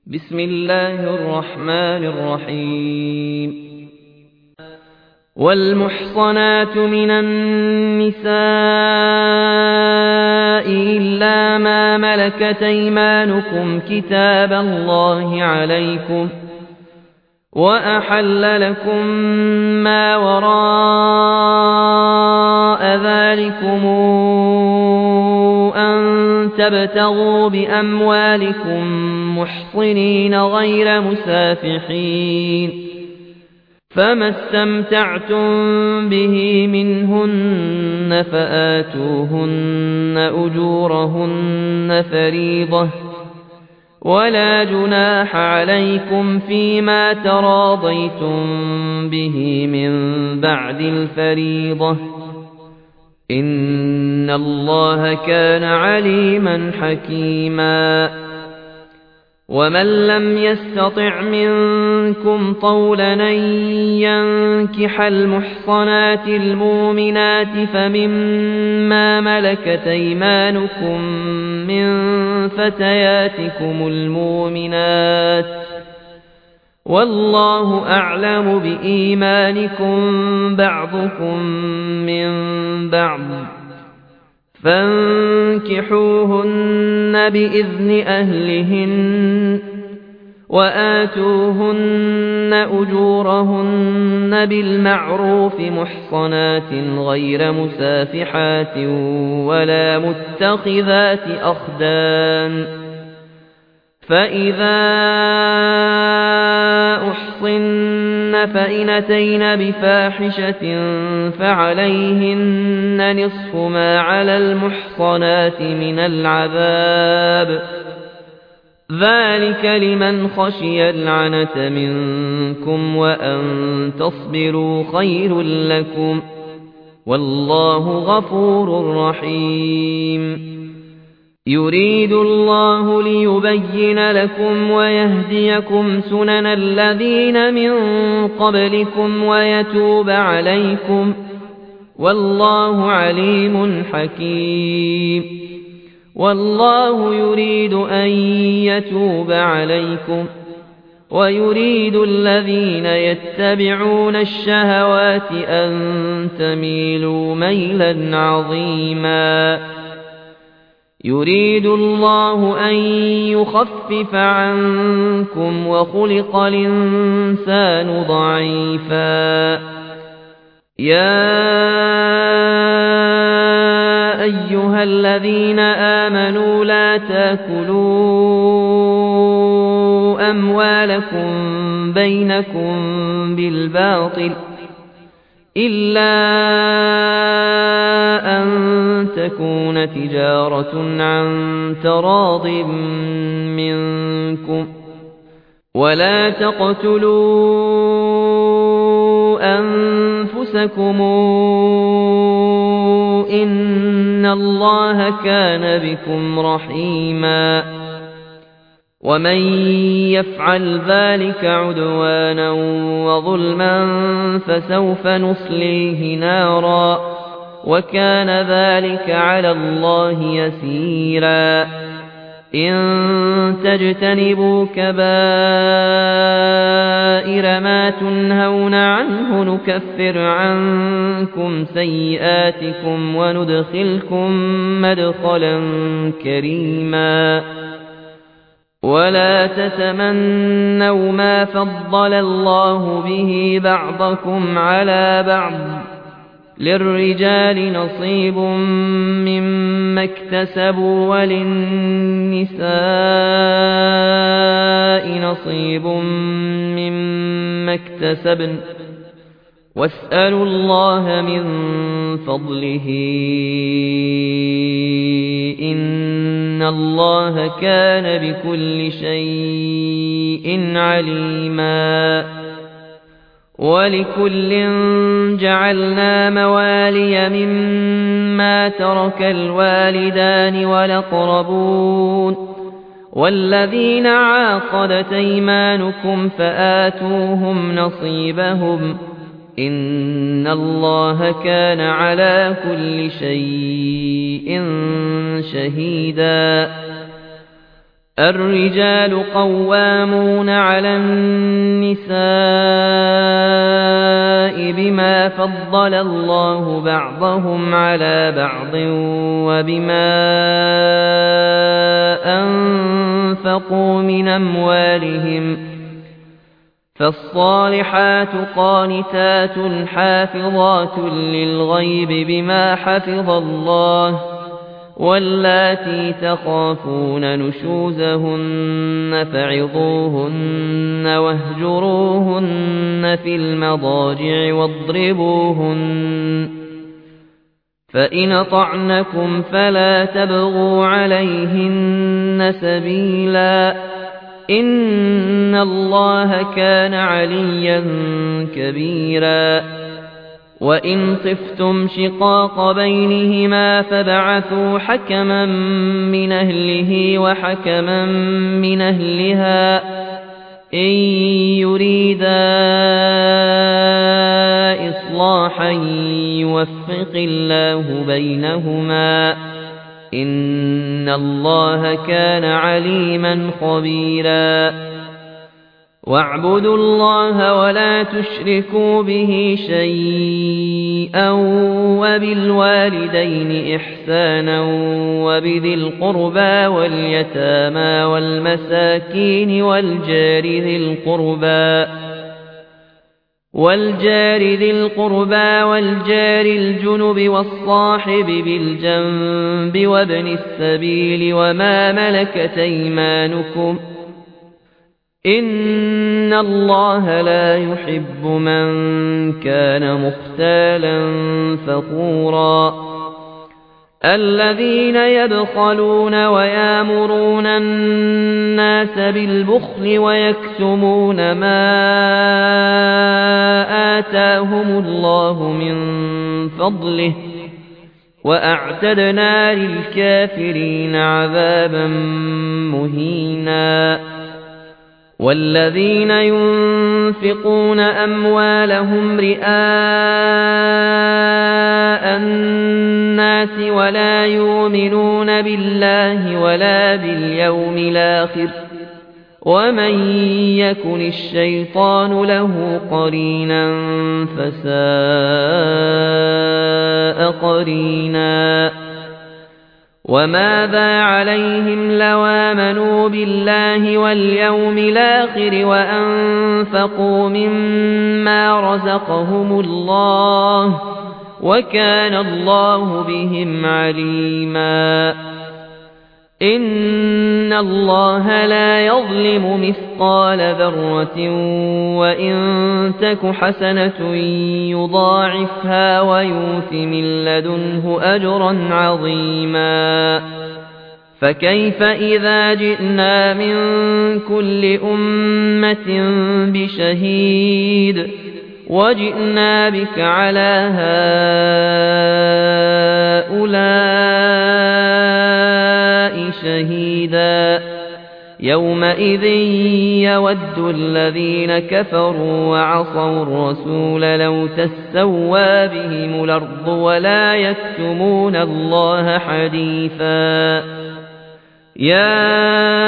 بسم الله الرحمن الرحيم والمحصنات من النساء إلا ما ملكت أيمانكم كتاب الله عليكم وأحل لكم ما وراء ذلكم أن تبتغوا بأموالكم محصنين غير مسافحين فما استمتعتم به منهن فآتوهن أجورهن فريضة ولا جناح عليكم فيما تراضيتم به من بعد الفريضة إن الله كان عليما حكيما ومن لم يستطع منكم طولا أن ينكح المحصنات المؤمنات فمما ملكت أيمانكم من فتياتكم المؤمنات والله أعلم بإيمانكم بعضكم من بعض فانكحوهن بإذن أهلهن وآتوهن أجورهن بالمعروف محصنات غير مسافحات ولا متخذات أخدان فإذا أحصن فإن أتين بفاحشة فعليهن نصف ما على المحصنات من العذاب ذلك لمن خشي العنة منكم وأن تصبروا خير لكم والله غفور رحيم يريد الله ليبين لكم ويهديكم سنن الذين من قبلكم ويتوب عليكم والله عليم حكيم والله يريد أن يتوب عليكم ويريد الذين يتبعون الشهوات أن تميلوا ميلا عظيما يريد الله أن يخفف عنكم وخلق الإنسان ضعيفا يا أيها الذين آمنوا لا تأكلوا أموالكم بينكم بالباطل إلا أن تكون تجارة عن تراض منكم ولا تقتلوا أنفسكم إن الله كان بكم رحيما ومن يفعل ذلك عدوانا وظلما فسوف نصليه نارا وكان ذلك على الله يسيرا إن تجتنبوا كبائر ما تنهون عنه نكفر عنكم سيئاتكم وندخلكم مدخلا كريما ولا تتمنوا ما فضل الله به بعضكم على بعض للرجال نصيب مما اكتسبوا وللنساء نصيب مما اكتسبن واسألوا الله من فضله إن الله كان بكل شيء عليما ولكل جعلنا موالي مما ترك الوالدان والأقربون والذين عاقدت أيمانكم فآتوهم نصيبهم إن الله كان على كل شيء شهيدا الرجال قوامون على النساء بما فضل الله بعضهم على بعض وبما أنفقوا من أموالهم فالصالحات قانتات حافظات للغيب بما حفظ الله واللاتي تخافون نشوزهن فعظوهن واهجروهن في المضاجع واضربوهن فإن أطعنكم فلا تبغوا عليهن سبيلا إن الله كان عليا كبيرا وإن خفتم شقاق بينهما فابعثوا حكما من أهله وحكما من أهلها إن يريدا إصلاحا يوفق الله بينهما إن الله كان عليما خبيرا واعبدوا الله ولا تشركوا به شيئا وبالوالدين إحسانا وبذي القربى واليتامى والمساكين والجار ذي القربى والجار الجنب والصاحب بالجنب وابن السبيل وما ملكت أيمانكم إن الله لا يحب من كان مختالا فخورا الذين يبخلون ويامرون الناس بالبخل ويكتمون ما آتاهم الله من فضله وأعتدنا للكافرين عذابا مهينا والذين ينفقون أموالهم رئاء الناس ولا يؤمنون بالله ولا باليوم الآخر ومن يكن الشيطان له قرينا فساء قرينا وماذا عليهم لو آمنوا بالله واليوم الآخر وأنفقوا مما رزقهم الله وكان الله بهم عليما إن الله لا يظلم مثقال ذرة وإن تك حسنة يضاعفها ويؤت من لدنه أجرا عظيما فكيف إذا جئنا من كل أمة بشهيد وجئنا بك على هؤلاء شهيدا يومئذ يود الذين كفروا وعصوا الرسول لو تسوى بهم الأرض ولا يكتمون الله حديثا يا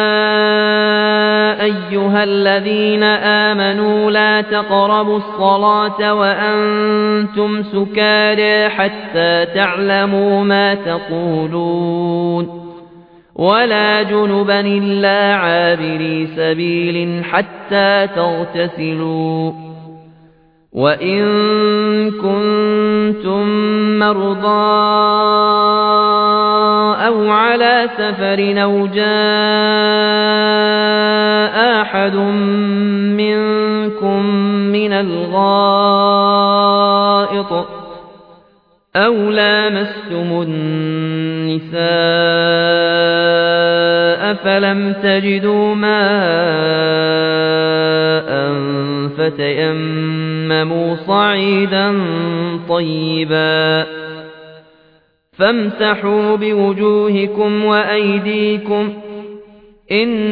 أيها الذين آمنوا لا تقربوا الصلاة وأنتم سكارى حتى تعلموا ما تقولون ولا جنبا إلا عابري سبيل حتى تغتسلوا وإن كنتم مرضى أو على سفر أو جاء أحد منكم من الغائط أو لامستم النساء فلم تجدوا ماء فتيمموا صعيدا طيبا فامسحوا بوجوهكم وأيديكم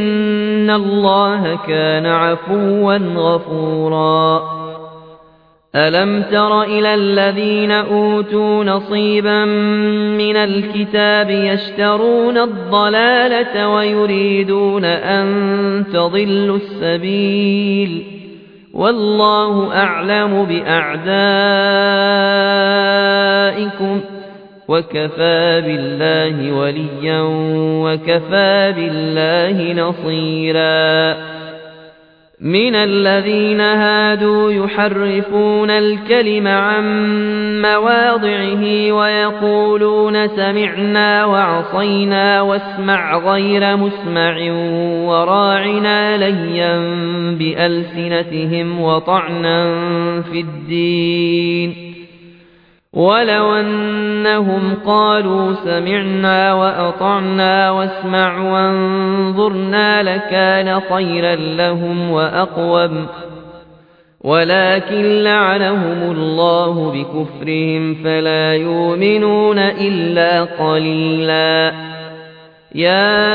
إن الله كان عفوا غفورا ألم تر إلى الذين أوتوا نصيبا من الكتاب يشترون الضلالة ويريدون أن تضلوا السبيل والله أعلم بأعدائكم وكفى بالله وليا وكفى بالله نصيرا من الذين هادوا يحرفون الكلم عن مواضعه ويقولون سمعنا وعصينا واسمع غير مسمع وراعنا ليا بألسنتهم وطعنا في الدين ولو أنهم قالوا سمعنا وأطعنا واسمع وانظرنا لكان خيرا لهم وأقوم ولكن لعنهم الله بكفرهم فلا يؤمنون إلا قليلا يا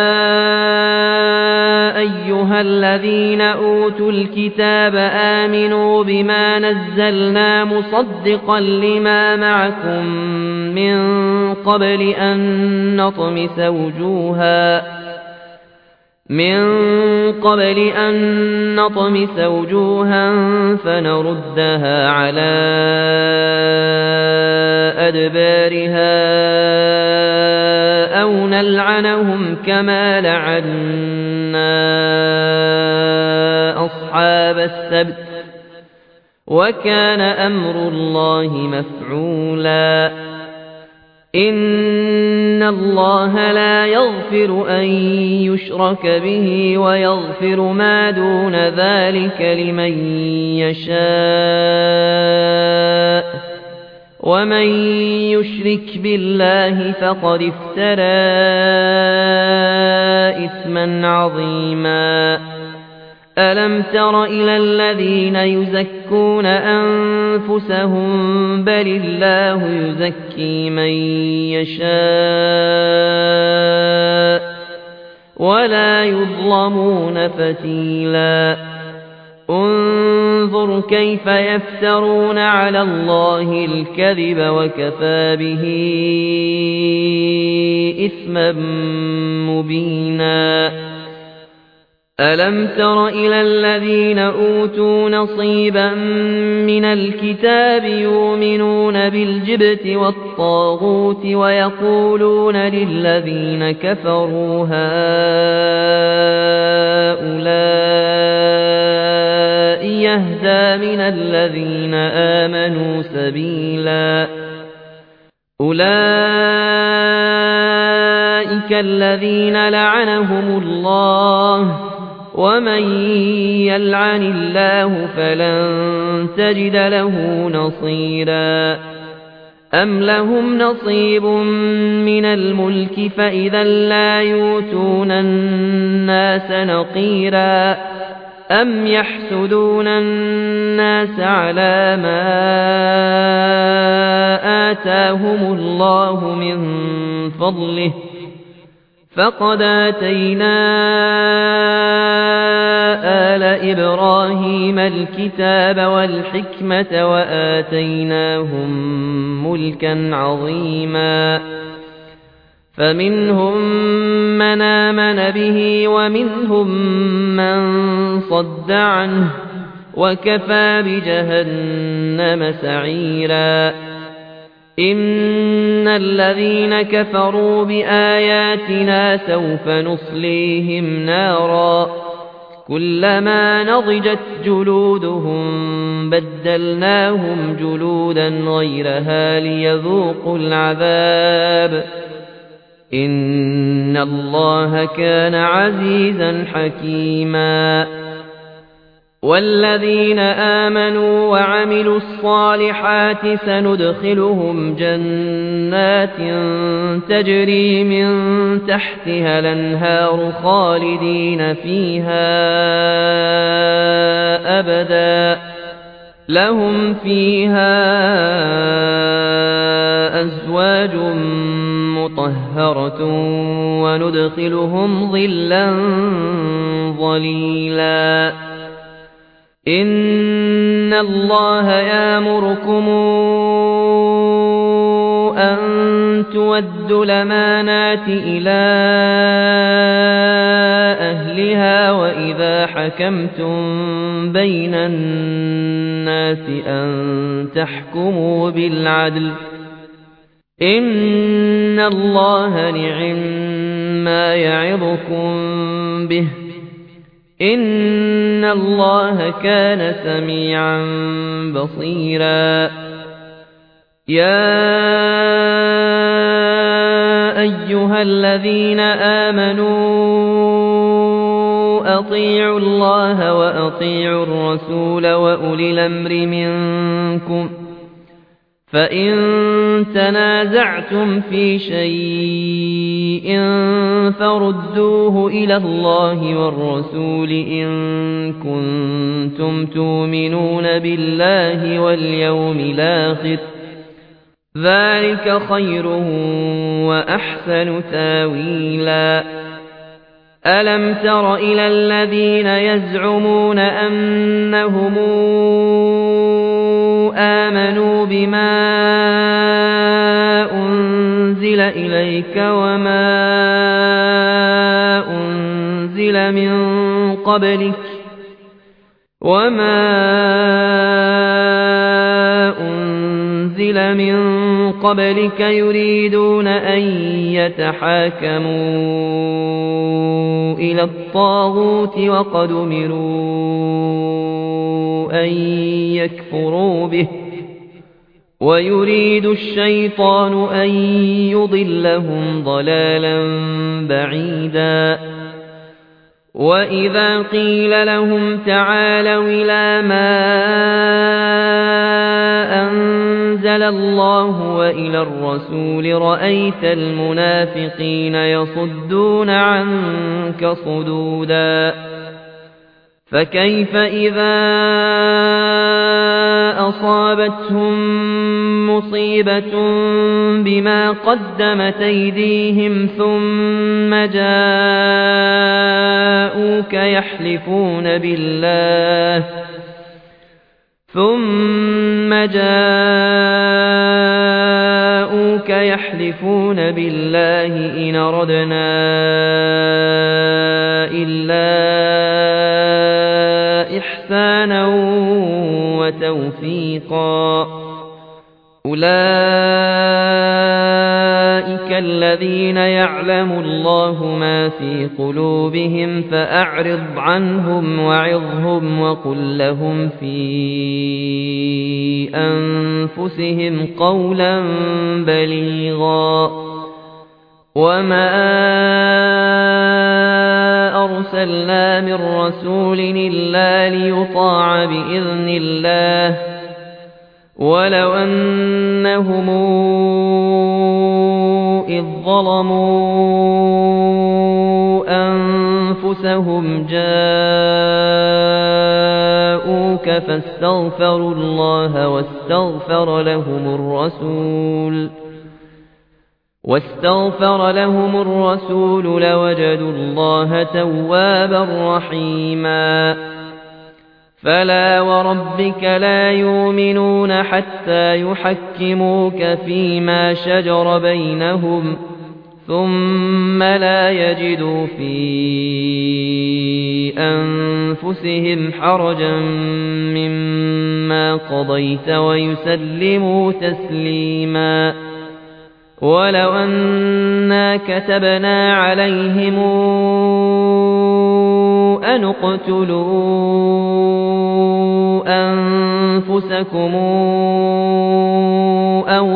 أيها الذين أوتوا الكتاب آمنوا بما نزلنا مصدقا لما معكم من قبل أن نطمس وجوها فنردها على أدبارها أو نلعنهم كما لعنا أصحاب السبت وكان أمر الله مفعولا إن الله لا يغفر أن يشرك به ويغفر ما دون ذلك لمن يشاء ومن يشرك بالله فقد افترى إثما عظيما ألم تر إلى الذين يزكون أنفسهم بل الله يزكي من يشاء ولا يظلمون فتيلا انظر كيف يفترون على الله الكذب وكفى به إثما مبينا ألم تر إلى الذين أوتوا نصيبا من الكتاب يؤمنون بالجبت والطاغوت ويقولون للذين كفروا هؤلاء يهدى من الذين آمنوا سبيلا أولئك الذين لعنهم الله ومن يلعن الله فلن تجد له نصيرا أم لهم نصيب من الملك فإذا لا يؤتون الناس نقيرا أم يحسدون الناس على ما آتاهم الله من فضله فقد آتينا آل إبراهيم الكتاب والحكمة وآتيناهم ملكا عظيما فمنهم من آمن به ومنهم من صد عنه وكفى بجهنم سعيرا إن الذين كفروا بآياتنا سوف نصليهم نارا كلما نضجت جلودهم بدلناهم جلودا غيرها ليذوقوا العذاب إن الله كان عزيزا حكيما والذين آمنوا وعملوا الصالحات سندخلهم جنات تجري من تحتها الأنهار خالدين فيها أبدا لهم فيها أزواج مطهرة وندخلهم ظلا ظليلا إن الله يأمركم أن تؤدوا الأمانات إلى أهلها وإذا حكمتم بين الناس أن تحكموا بالعدل إن الله نعم يعظكم به إن الله كان سميعا بصيرا يا أيها الذين آمنوا أطيعوا الله وأطيعوا الرسول وأولي الأمر منكم فإن تنازعتم في شيء فردوه إلى الله والرسول إن كنتم تؤمنون بالله واليوم الآخر ذلك خير وأحسن تاويلا ألم تر إلى الذين يزعمون أنهم آمنوا بما أنزل إليك وما أنزل من قبلك يريدون أن يتحاكموا إلى الطاغوت وقد أمروا أن يكفروا به ويريد الشيطان أن يضلهم ضلالا بعيدا وإذا قيل لهم تعالوا إلى ما أنزل الله وإلى الرسول رأيت المنافقين يصدون عنك صدودا فكيف إذا أصابتهم مصيبة بما قدمت أيديهم ثم جاءوك يحلفون بالله إن أردنا إلا إحسانا وتوفيقا أولئك الذين يعلم الله ما في قلوبهم فأعرض عنهم وعظهم وقل لهم في أنفسهم قولا بليغا وما أرسلنا من رسول إلا ليطاع بإذن الله ولو أنهم إذ ظلموا أنفسهم جاءوك فاستغفروا الله واستغفر لهم الرسول لوجدوا الله توابا رحيما فلا وربك لا يؤمنون حتى يحكموك فيما شجر بينهم ثم لا يجدوا في أنفسهم حرجا مما قضيت ويسلموا تسليما ولو أنا كتبنا عليهم أن اقتلوا أنفسكم أو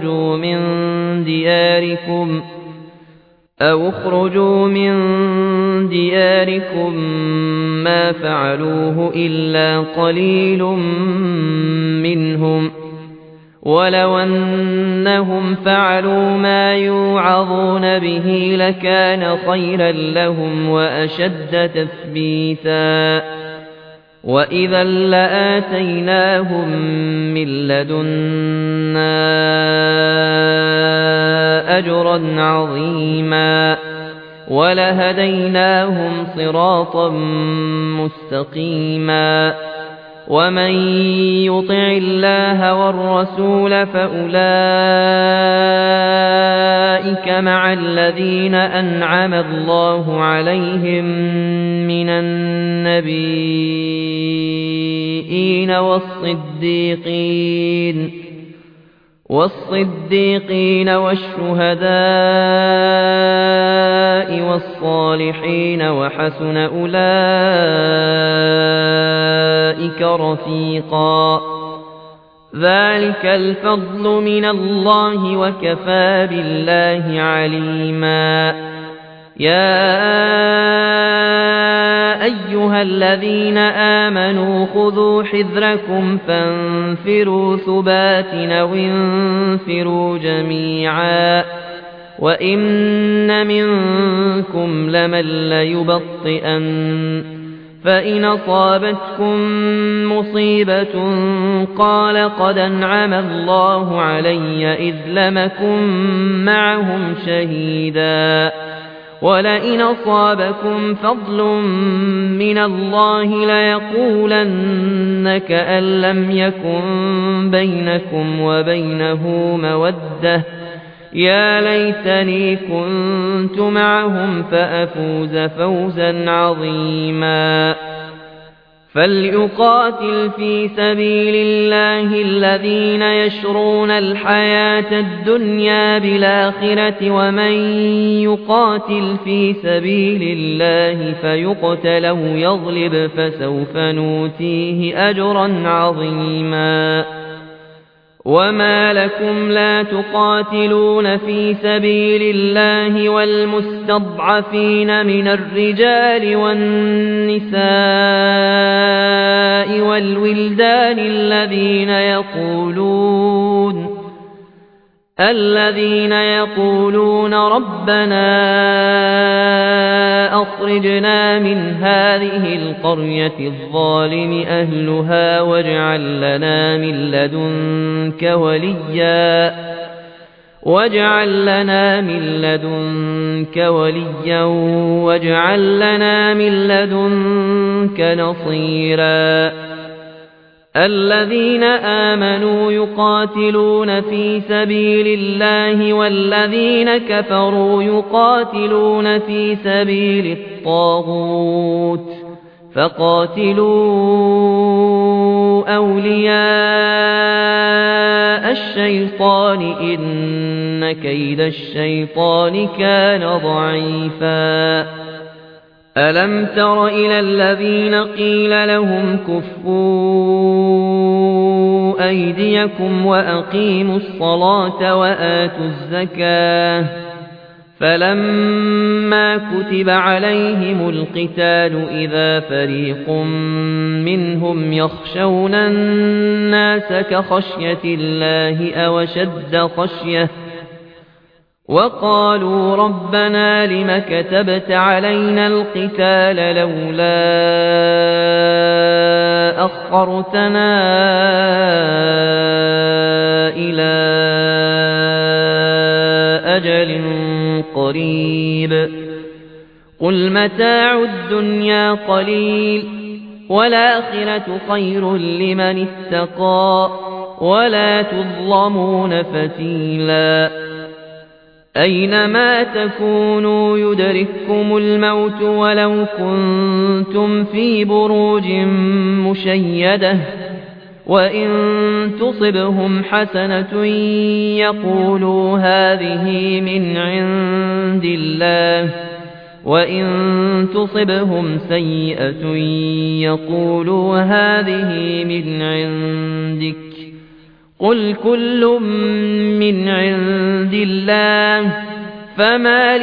اخرجوا من دياركم ما فعلوه إلا قليل منهم ولو أنهم فعلوا ما يوعظون به لكان خيرا لهم وأشد تثبيتا وإذا لآتيناهم من لدنا أجرا عظيما ولهديناهم صراطا مستقيما ومن يطع الله والرسول فأولئك مع الذين أنعم الله عليهم من النبيين والصديقين والشهداء والصالحين وحسن أولئك رفيقا ذلك الفضل من الله وكفى بالله عليما يا أيها الذين آمنوا خذوا حذركم فانفروا ثبات أو انفروا جميعا وإن منكم لمن ليبطئن فإن أصابتكم مصيبة قال قد أنعم الله علي إذ لم أكن معهم شهيدا ولئن أصابكم فضل من الله ليقولن كأن لم يكن بينكم وبينه مودة يا ليتني كنت معهم فأفوز فوزا عظيما فليقاتل في سبيل الله الذين يشرون الحياة الدنيا بالآخرة ومن يقاتل في سبيل الله فيقتل أو يغلب فسوف نؤتيه أجرا عظيما وما لكم لا تقاتلون في سبيل الله والمستضعفين من الرجال والنساء والولدان الذين يقولون ربنا أخرجنا من هذه القرية الظالم أهلها واجعل لنا من لدنك وليا واجعل لنا من لدنك نصيرا الذين آمنوا يقاتلون في سبيل الله والذين كفروا يقاتلون في سبيل الطاغوت فقاتلوا أولياء الشيطان إن كيد الشيطان كان ضعيفا ألم تر إلى الذين قيل لهم كفوا أيديكم وأقيموا الصلاة وآتوا الزكاة فلما كتب عليهم القتال إذا فريق منهم يخشون الناس كخشية الله أو أشد خشية وقالوا ربنا لم كتبت علينا القتال لولا أخرتنا إلى أجل قريب قل متاع الدنيا قليل والآخرة خير لمن اتقى ولا تظلمون فتيلا أينما تكونوا يدرككم الموت ولو كنتم في بروج مشيدة وإن تصبهم حسنة يقولوا هذه من عند الله وإن تصبهم سيئة يقولوا هذه من عندك قل كل من عند الله فما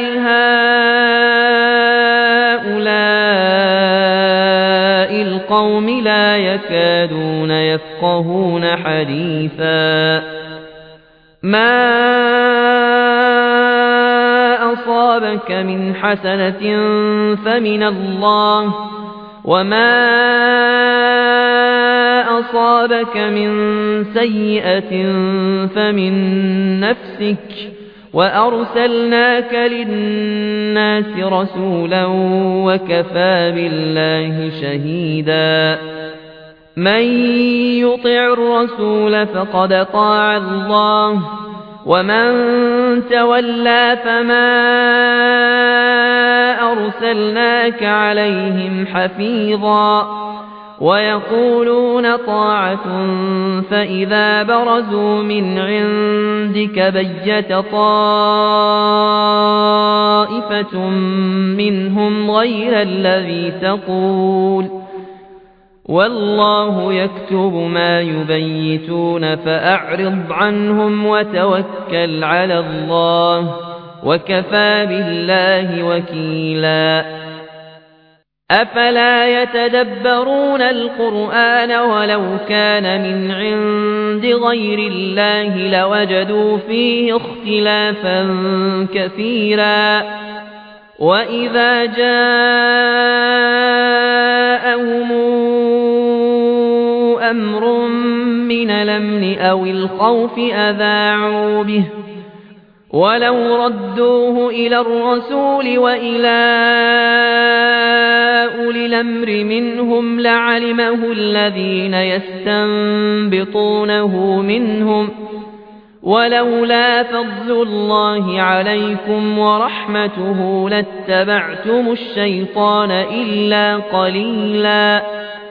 لهؤلاء القوم لا يكادون يفقهون حديثا ما أصابك من حسنة فمن الله وما أصابك من سيئة فمن نفسك وأرسلناك للناس رسولا وكفى بالله شهيدا من يطع الرسول فقد طاع الله ومن تولى فما أرسلناك عليهم حفيظا ويقولون طاعة فإذا برزوا من عندك بيت طائفة منهم غير الذي تقول والله يكتب ما يبيتون فأعرض عنهم وتوكل على الله وكفى بالله وكيلا أفلا يتدبرون القرآن ولو كان من عند غير الله لوجدوا فيه اختلافا كثيرا وإذا جاءهم أمر من الأمن أو الخوف أذاعوا به ولو ردوه إلى الرسول وإلى أولي الأمر منهم لعلمه الذين يستنبطونه منهم ولولا فضل الله عليكم ورحمته لاتبعتم الشيطان إلا قليلا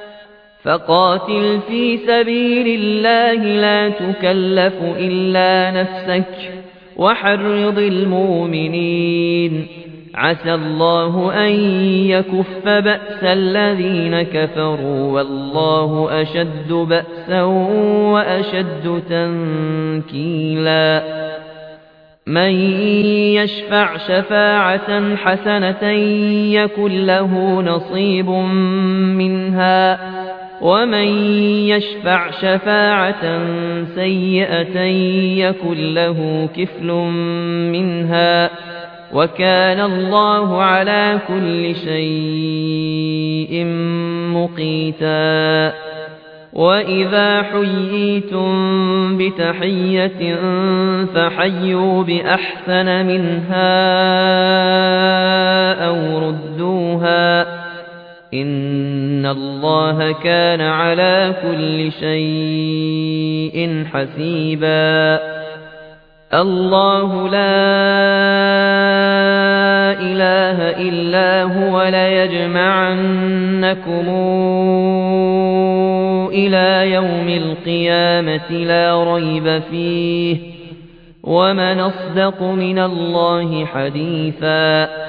فقاتل في سبيل الله لا تكلف إلا نفسك وحرض المؤمنين عسى الله أن يكف بأس الذين كفروا والله أشد بأسا وأشد تنكيلا من يشفع شفاعة حسنة يكن له نصيب منها ومن يشفع شفاعة سيئة يكن له كفل منها وكان الله على كل شيء مقيتا وإذا حييتم بتحية فحيوا بأحسن منها أو ردوها إن الله كان على كل شيء حسيبا الله لا إله إلا هو ليجمعنكم إلى يوم القيامة لا ريب فيه ومن أصدق من الله حديثا